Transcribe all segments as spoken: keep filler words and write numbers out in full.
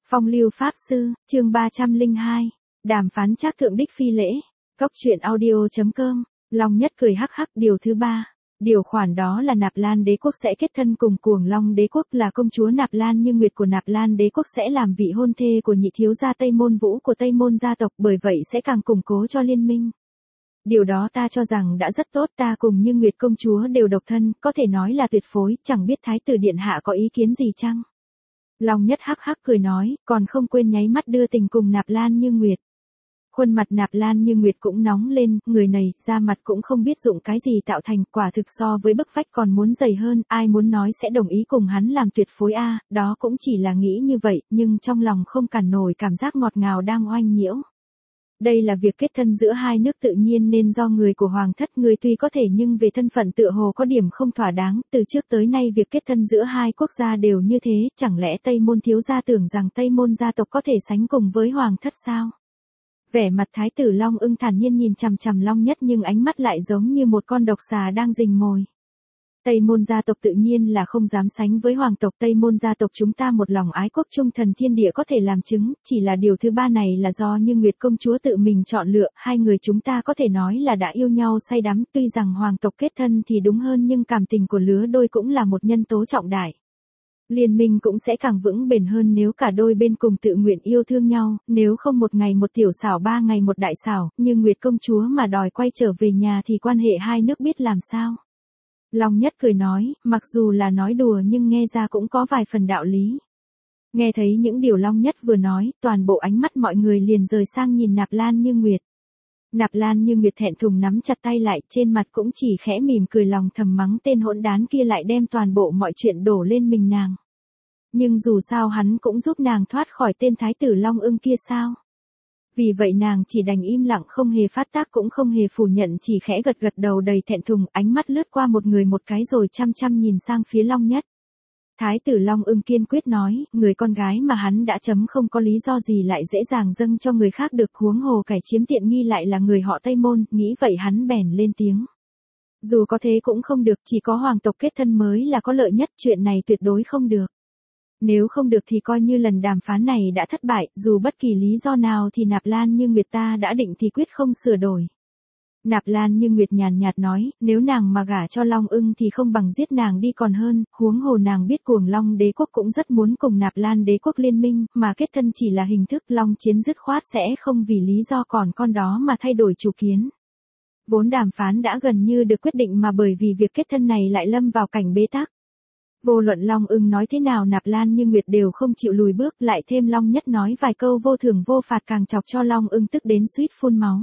Phong lưu pháp sư, chương ba trăm lẻ hai, đàm phán trác thượng đích phi lễ, cốc truyện audio chấm com, Long Nhất cười hắc hắc. Điều thứ ba, điều khoản đó là Nạp Lan đế quốc sẽ kết thân cùng Cuồng Long đế quốc, là công chúa Nạp Lan Như Nguyệt của Nạp Lan đế quốc sẽ làm vị hôn thê của nhị thiếu gia Tây Môn Vũ của Tây Môn gia tộc, bởi vậy sẽ càng củng cố cho liên minh. Điều đó ta cho rằng đã rất tốt, ta cùng Như Nguyệt công chúa đều độc thân, có thể nói là tuyệt phối, chẳng biết Thái tử điện hạ có ý kiến gì chăng? Long Nhất hắc hắc cười nói, còn không quên nháy mắt đưa tình cùng Nạp Lan Như Nguyệt. Khuôn mặt Nạp Lan Như Nguyệt cũng nóng lên, người này, da mặt cũng không biết dụng cái gì tạo thành, quả thực so với bức vách còn muốn dày hơn, ai muốn nói sẽ đồng ý cùng hắn làm tuyệt phối a, đó cũng chỉ là nghĩ như vậy, nhưng trong lòng không cản nổi cảm giác ngọt ngào đang oanh nhiễu. Đây là việc kết thân giữa hai nước tự nhiên nên do người của hoàng thất, người tuy có thể nhưng về thân phận tựa hồ có điểm không thỏa đáng, từ trước tới nay việc kết thân giữa hai quốc gia đều như thế, chẳng lẽ Tây Môn thiếu gia tưởng rằng Tây Môn gia tộc có thể sánh cùng với hoàng thất sao? Vẻ mặt Thái tử Long Ưng thản nhiên nhìn chằm chằm Long Nhất, nhưng ánh mắt lại giống như một con độc xà đang rình mồi. Tây Môn gia tộc tự nhiên là không dám sánh với hoàng tộc. Tây Môn gia tộc chúng ta một lòng ái quốc trung thần thiên địa có thể làm chứng, chỉ là điều thứ ba này là do Như Nguyệt công chúa tự mình chọn lựa, hai người chúng ta có thể nói là đã yêu nhau say đắm, tuy rằng hoàng tộc kết thân thì đúng hơn nhưng cảm tình của lứa đôi cũng là một nhân tố trọng đại. Liên minh cũng sẽ càng vững bền hơn nếu cả đôi bên cùng tự nguyện yêu thương nhau, nếu không một ngày một tiểu xảo ba ngày một đại xảo, như Nguyệt công chúa mà đòi quay trở về nhà thì quan hệ hai nước biết làm sao. Long Nhất cười nói, mặc dù là nói đùa nhưng nghe ra cũng có vài phần đạo lý. Nghe thấy những điều Long Nhất vừa nói, toàn bộ ánh mắt mọi người liền rời sang nhìn Nạp Lan Như Nguyệt. Nạp Lan Như Nguyệt thẹn thùng nắm chặt tay lại, trên mặt cũng chỉ khẽ mỉm cười, lòng thầm mắng tên hỗn đán kia lại đem toàn bộ mọi chuyện đổ lên mình nàng. Nhưng dù sao hắn cũng giúp nàng thoát khỏi tên Thái tử Long Ưng kia sao? Vì vậy nàng chỉ đành im lặng, không hề phát tác cũng không hề phủ nhận, chỉ khẽ gật gật đầu đầy thẹn thùng, ánh mắt lướt qua một người một cái rồi chăm chăm nhìn sang phía Long Nhất. Thái tử Long Ưng kiên quyết nói, người con gái mà hắn đã chấm không có lý do gì lại dễ dàng dâng cho người khác được, huống hồ kẻ chiếm tiện nghi lại là người họ Tây Môn, nghĩ vậy hắn bèn lên tiếng. Dù có thế cũng không được, chỉ có hoàng tộc kết thân mới là có lợi nhất, chuyện này tuyệt đối không được. Nếu không được thì coi như lần đàm phán này đã thất bại, dù bất kỳ lý do nào thì Nạp Lan Như Nguyệt ta đã định thì quyết không sửa đổi. Nạp Lan Như Nguyệt nhàn nhạt nói, nếu nàng mà gả cho Long Ưng thì không bằng giết nàng đi còn hơn, huống hồ nàng biết Cuồng Long đế quốc cũng rất muốn cùng Nạp Lan đế quốc liên minh, mà kết thân chỉ là hình thức, Long chiến dứt khoát sẽ không vì lý do còn con đó mà thay đổi chủ kiến. Vốn đàm phán đã gần như được quyết định mà bởi vì việc kết thân này lại lâm vào cảnh bế tắc. Vô luận Long Ưng nói thế nào Nạp Lan Như Nguyệt đều không chịu lùi bước, lại thêm Long Nhất nói vài câu vô thưởng vô phạt càng chọc cho Long Ưng tức đến suýt phun máu.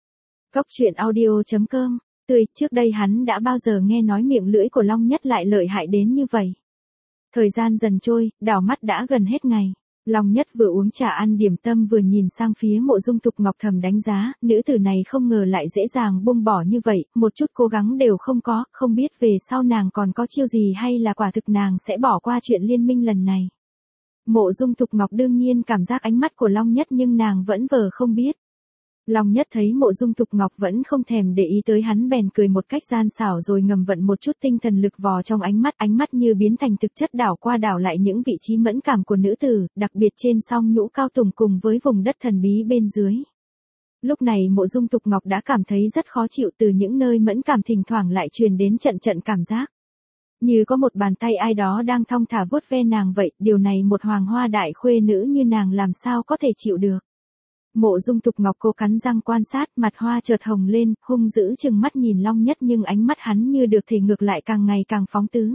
Cốc truyện audio chấm com, tươi, trước đây hắn đã bao giờ nghe nói miệng lưỡi của Long Nhất lại lợi hại đến như vậy. Thời gian dần trôi, đảo mắt đã gần hết ngày. Long Nhất vừa uống trà ăn điểm tâm vừa nhìn sang phía Mộ Dung Thục Ngọc thầm đánh giá, nữ tử này không ngờ lại dễ dàng buông bỏ như vậy, một chút cố gắng đều không có, không biết về sau nàng còn có chiêu gì hay là quả thực nàng sẽ bỏ qua chuyện liên minh lần này. Mộ Dung Thục Ngọc đương nhiên cảm giác ánh mắt của Long Nhất nhưng nàng vẫn vờ không biết. Long Nhất thấy Mộ Dung Thục Ngọc vẫn không thèm để ý tới hắn bèn cười một cách gian xảo rồi ngầm vận một chút tinh thần lực vò trong ánh mắt, ánh mắt như biến thành thực chất đảo qua đảo lại những vị trí mẫn cảm của nữ tử, đặc biệt trên song nhũ cao tùng cùng với vùng đất thần bí bên dưới. Lúc này Mộ Dung Thục Ngọc đã cảm thấy rất khó chịu, từ những nơi mẫn cảm thỉnh thoảng lại truyền đến trận trận cảm giác. Như có một bàn tay ai đó đang thong thả vuốt ve nàng vậy, điều này một hoàng hoa đại khuê nữ như nàng làm sao có thể chịu được. Mộ Dung Thục Ngọc cố cắn răng quan sát, mặt hoa chợt hồng lên, hung dữ chừng mắt nhìn Long Nhất nhưng ánh mắt hắn như được thể ngược lại càng ngày càng phóng tứ.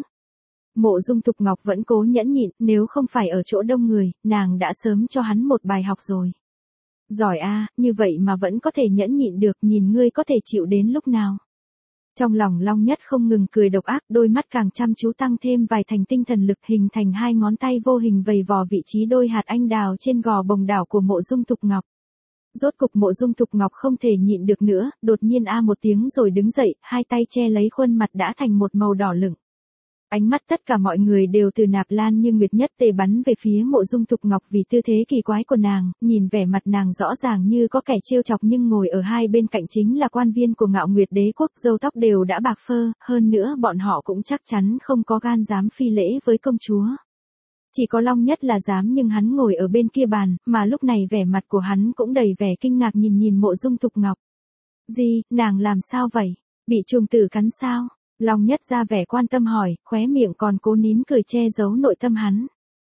Mộ Dung Thục Ngọc vẫn cố nhẫn nhịn, nếu không phải ở chỗ đông người, nàng đã sớm cho hắn một bài học rồi. Giỏi a, như vậy mà vẫn có thể nhẫn nhịn được, nhìn ngươi có thể chịu đến lúc nào. Trong lòng Long Nhất không ngừng cười độc ác, đôi mắt càng chăm chú tăng thêm vài thành tinh thần lực, hình thành hai ngón tay vô hình vầy vò vị trí đôi hạt anh đào trên gò bồng đảo của Mộ Dung Thục Ngọc. Rốt cục Mộ Dung Thục Ngọc không thể nhịn được nữa, đột nhiên a một tiếng rồi đứng dậy, hai tay che lấy khuôn mặt đã thành một màu đỏ lửng. Ánh mắt tất cả mọi người đều từ Nạp Lan Như Nguyệt nhất tề bắn về phía Mộ Dung Thục Ngọc vì tư thế kỳ quái của nàng, nhìn vẻ mặt nàng rõ ràng như có kẻ trêu chọc nhưng ngồi ở hai bên cạnh chính là quan viên của Ngạo Nguyệt đế quốc, râu tóc đều đã bạc phơ, hơn nữa bọn họ cũng chắc chắn không có gan dám phi lễ với công chúa. Chỉ có Long Nhất là dám, nhưng hắn ngồi ở bên kia bàn, mà lúc này vẻ mặt của hắn cũng đầy vẻ kinh ngạc nhìn nhìn Mộ Dung Thục Ngọc. Gì, nàng làm sao vậy? Bị trùng tử cắn sao? Long Nhất ra vẻ quan tâm hỏi, khóe miệng còn cố nín cười che giấu nội tâm hắn.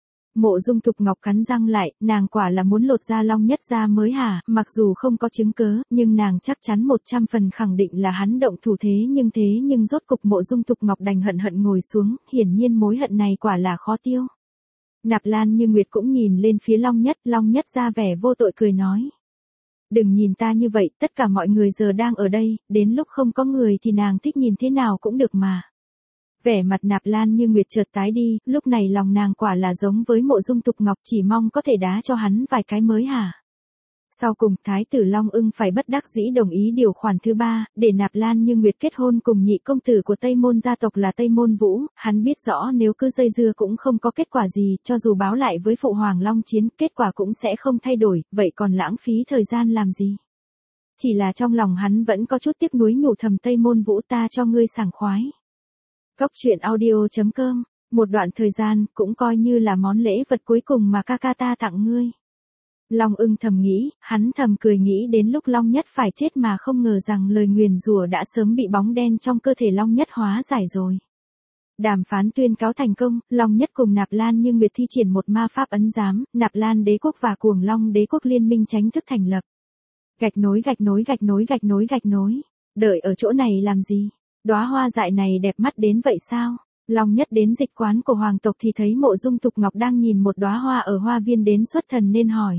Mộ Dung Thục Ngọc cắn răng lại, nàng quả là muốn lột da Long Nhất ra mới hả, mặc dù không có chứng cớ, nhưng nàng chắc chắn một trăm phần khẳng định là hắn động thủ thế nhưng thế nhưng rốt cục Mộ Dung Thục Ngọc đành hận hận ngồi xuống, hiển nhiên mối hận này quả là khó tiêu. Nạp Lan Như Nguyệt cũng nhìn lên phía Long Nhất, Long Nhất ra vẻ vô tội cười nói. Đừng nhìn ta như vậy, tất cả mọi người giờ đang ở đây, đến lúc không có người thì nàng thích nhìn thế nào cũng được mà. Vẻ mặt Nạp Lan Như Nguyệt chợt tái đi, lúc này lòng nàng quả là giống với Mộ Dung Thục Ngọc, chỉ mong có thể đá cho hắn vài cái mới hả. Sau cùng Thái tử Long Ưng phải bất đắc dĩ đồng ý điều khoản thứ ba, để Nạp Lan Như Nguyệt kết hôn cùng nhị công tử của Tây Môn gia tộc là Tây Môn Vũ, hắn biết rõ nếu cứ dây dưa cũng không có kết quả gì, cho dù báo lại với Phụ Hoàng Long Chiến, kết quả cũng sẽ không thay đổi, vậy còn lãng phí thời gian làm gì. Chỉ là trong lòng hắn vẫn có chút tiếc nuối, nhủ thầm Tây Môn Vũ ta cho ngươi sảng khoái. Cốc truyện audio chấm com, một đoạn thời gian, cũng coi như là món lễ vật cuối cùng mà ca ca ta tặng ngươi. Long Ưng thầm nghĩ, hắn thầm cười nghĩ đến lúc Long Nhất phải chết mà không ngờ rằng lời nguyền rủa đã sớm bị bóng đen trong cơ thể Long Nhất hóa giải rồi. Đàm phán tuyên cáo thành công, Long Nhất cùng Nạp Lan Như Nguyệt thi triển một ma pháp ấn giám, Nạp Lan đế quốc và Cuồng Long đế quốc liên minh chính thức thành lập. Gạch nối gạch nối gạch nối gạch nối gạch nối, đợi ở chỗ này làm gì? Đóa hoa dại này đẹp mắt đến vậy sao? Long Nhất đến dịch quán của hoàng tộc thì thấy Mộ Dung Thục Ngọc đang nhìn một đóa hoa ở hoa viên đến xuất thần nên hỏi.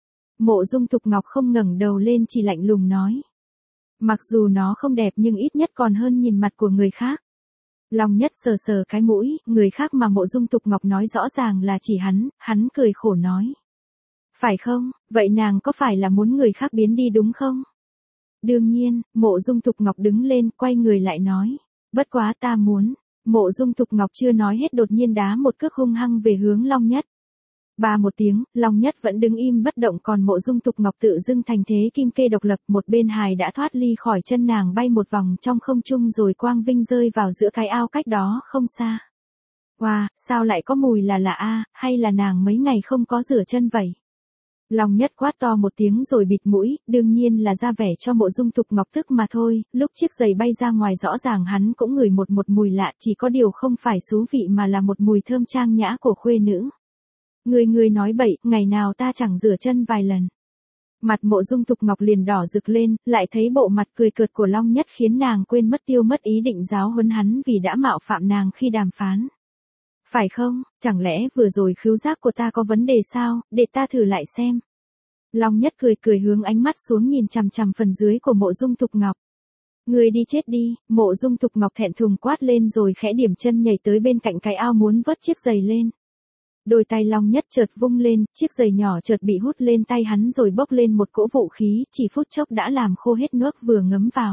Mộ Dung Thục Ngọc không ngẩng đầu lên, chỉ lạnh lùng nói. Mặc dù nó không đẹp nhưng ít nhất còn hơn nhìn mặt của người khác. Long Nhất sờ sờ cái mũi, người khác mà Mộ Dung Thục Ngọc nói rõ ràng là chỉ hắn, hắn cười khổ nói. Phải không, vậy nàng có phải là muốn người khác biến đi đúng không? Đương nhiên, Mộ Dung Thục Ngọc đứng lên, quay người lại nói. Bất quá ta muốn. Mộ Dung Thục Ngọc chưa nói hết đột nhiên đá một cước hung hăng về hướng Long Nhất. Ba một tiếng, Long Nhất vẫn đứng im bất động, còn Mộ Dung Thục Ngọc tự dưng thành thế kim kê độc lập, một bên hài đã thoát ly khỏi chân nàng bay một vòng trong không trung rồi quang vinh rơi vào giữa cái ao cách đó không xa. Wow, sao lại có mùi là lạ a, hay là nàng mấy ngày không có rửa chân vậy? Long Nhất quát to một tiếng rồi bịt mũi, đương nhiên là ra vẻ cho Mộ Dung Thục Ngọc tức mà thôi, lúc chiếc giày bay ra ngoài rõ ràng hắn cũng ngửi một một mùi lạ, chỉ có điều không phải xú vị mà là một mùi thơm trang nhã của khuê nữ. Người người nói bậy, ngày nào ta chẳng rửa chân vài lần. Mặt Mộ Dung Thục Ngọc liền đỏ rực lên, lại thấy bộ mặt cười cợt của Long Nhất khiến nàng quên mất tiêu mất ý định giáo huấn hắn vì đã mạo phạm nàng khi đàm phán. Phải không, chẳng lẽ vừa rồi khứu giác của ta có vấn đề sao, để ta thử lại xem. Long Nhất cười cười hướng ánh mắt xuống nhìn chằm chằm phần dưới của Mộ Dung Thục Ngọc. Người đi chết đi, Mộ Dung Thục Ngọc thẹn thùng quát lên rồi khẽ điểm chân nhảy tới bên cạnh cái ao muốn vớt chiếc giày lên. Đôi tay Long Nhất chợt vung lên, chiếc giày nhỏ chợt bị hút lên tay hắn rồi bốc lên một cỗ vũ khí, chỉ phút chốc đã làm khô hết nước vừa ngấm vào.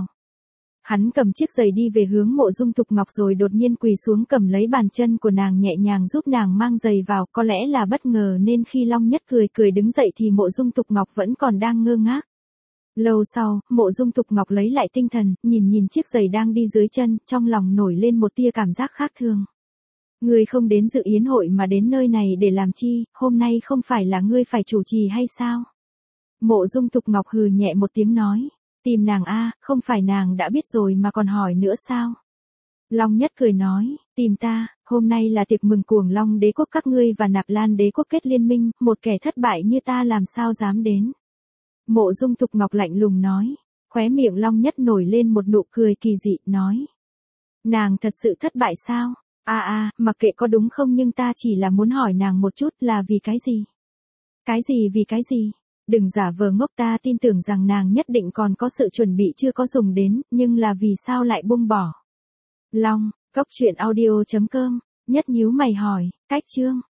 Hắn cầm chiếc giày đi về hướng Mộ Dung Thục Ngọc rồi đột nhiên quỳ xuống cầm lấy bàn chân của nàng nhẹ nhàng giúp nàng mang giày vào, có lẽ là bất ngờ nên khi Long Nhất cười cười đứng dậy thì Mộ Dung Thục Ngọc vẫn còn đang ngơ ngác. Lâu sau, Mộ Dung Thục Ngọc lấy lại tinh thần, nhìn nhìn chiếc giày đang đi dưới chân, trong lòng nổi lên một tia cảm giác khác thường. Ngươi không đến dự yến hội mà đến nơi này để làm chi, hôm nay không phải là ngươi phải chủ trì hay sao? Mộ Dung Thục Ngọc hừ nhẹ một tiếng nói. Tìm nàng a, không phải nàng đã biết rồi mà còn hỏi nữa sao? Long Nhất cười nói, tìm ta, hôm nay là tiệc mừng Cuồng Long đế quốc các ngươi và Nạp Lan đế quốc kết liên minh, một kẻ thất bại như ta làm sao dám đến? Mộ Dung Thục Ngọc lạnh lùng nói, khóe miệng Long Nhất nổi lên một nụ cười kỳ dị, nói. Nàng thật sự thất bại sao? A a, mặc kệ có đúng không nhưng ta chỉ là muốn hỏi nàng một chút là vì cái gì? Cái gì vì cái gì? Đừng giả vờ ngốc, ta tin tưởng rằng nàng nhất định còn có sự chuẩn bị chưa có dùng đến, nhưng là vì sao lại buông bỏ? Long, Cốc truyện audio chấm com, Nhất nhíu mày hỏi, cách chương.